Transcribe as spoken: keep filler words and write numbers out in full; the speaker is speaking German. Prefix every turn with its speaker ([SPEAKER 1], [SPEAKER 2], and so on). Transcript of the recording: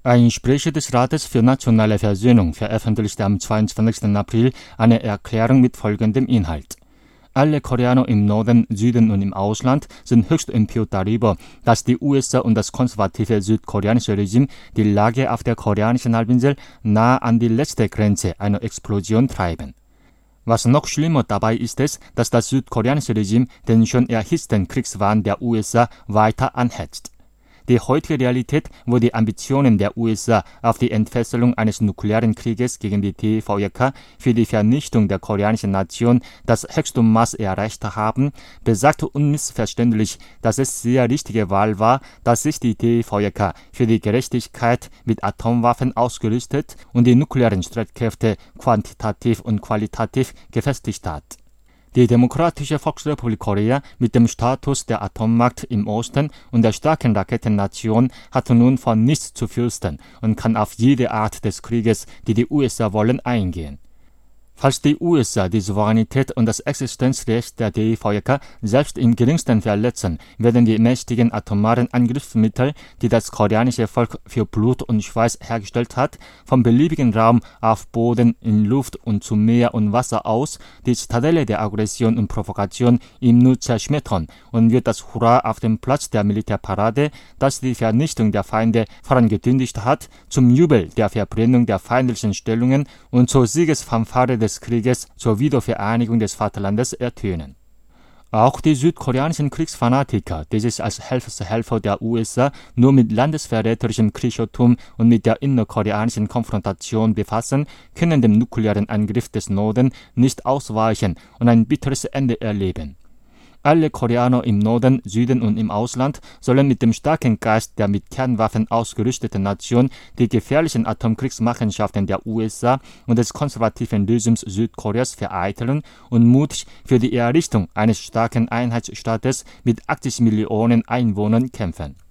[SPEAKER 1] Ein Sprecher des Rates für nationale Versöhnung veröffentlichte am zweiundzwanzigsten April eine Erklärung mit folgendem Inhalt. Alle Koreaner im Norden, Süden und im Ausland sind höchst empört darüber, dass die U S A und das konservative südkoreanische Regime die Lage auf der koreanischen Halbinsel nah an die letzte Grenze einer Explosion treiben. Was noch schlimmer dabei ist es, dass das südkoreanische Regime den schon erhitzten Kriegswahn der U S A weiter anhetzt. Die heutige Realität, wo die Ambitionen der U S A auf die Entfesselung eines nuklearen Krieges gegen die T V J K für die Vernichtung der koreanischen Nation das höchste Maß erreicht haben, besagt unmissverständlich, dass es sehr richtige Wahl war, dass sich die T V J K für die Gerechtigkeit mit Atomwaffen ausgerüstet und die nuklearen Streitkräfte quantitativ und qualitativ gefestigt hat. Die Demokratische Volksrepublik Korea mit dem Status der Atommacht im Osten und der starken Raketennation hat nun von nichts zu fürchten und kann auf jede Art des Krieges, die die U S A wollen, eingehen. Falls die U S A die Souveränität und das Existenzrecht der T V J K selbst im geringsten verletzen, werden die mächtigen atomaren Angriffsmittel, die das koreanische Volk für Blut und Schweiß hergestellt hat, vom beliebigen Raum auf Boden, in Luft und zu Meer und Wasser aus, die Zitadelle der Aggression und Provokation im Nu zerschmettern und wird das Hurra auf dem Platz der Militärparade, das die Vernichtung der Feinde vorangekündigt hat, zum Jubel der Verbrennung der feindlichen Stellungen und zur Siegesfanfare des Krieges zur Wiedervereinigung des Vaterlandes ertönen. Auch die südkoreanischen Kriegsfanatiker, die sich als Helfershelfer der U S A nur mit landesverräterischem Kriechertum und mit der innerkoreanischen Konfrontation befassen, können dem nuklearen Angriff des Norden nicht ausweichen und ein bitteres Ende erleben. Alle Koreaner im Norden, Süden und im Ausland sollen mit dem starken Geist der mit Kernwaffen ausgerüsteten Nation die gefährlichen Atomkriegsmachenschaften der U S A und des konservativen Regimes Südkoreas vereiteln und mutig für die Errichtung eines starken Einheitsstaates mit achtzig Millionen Einwohnern kämpfen.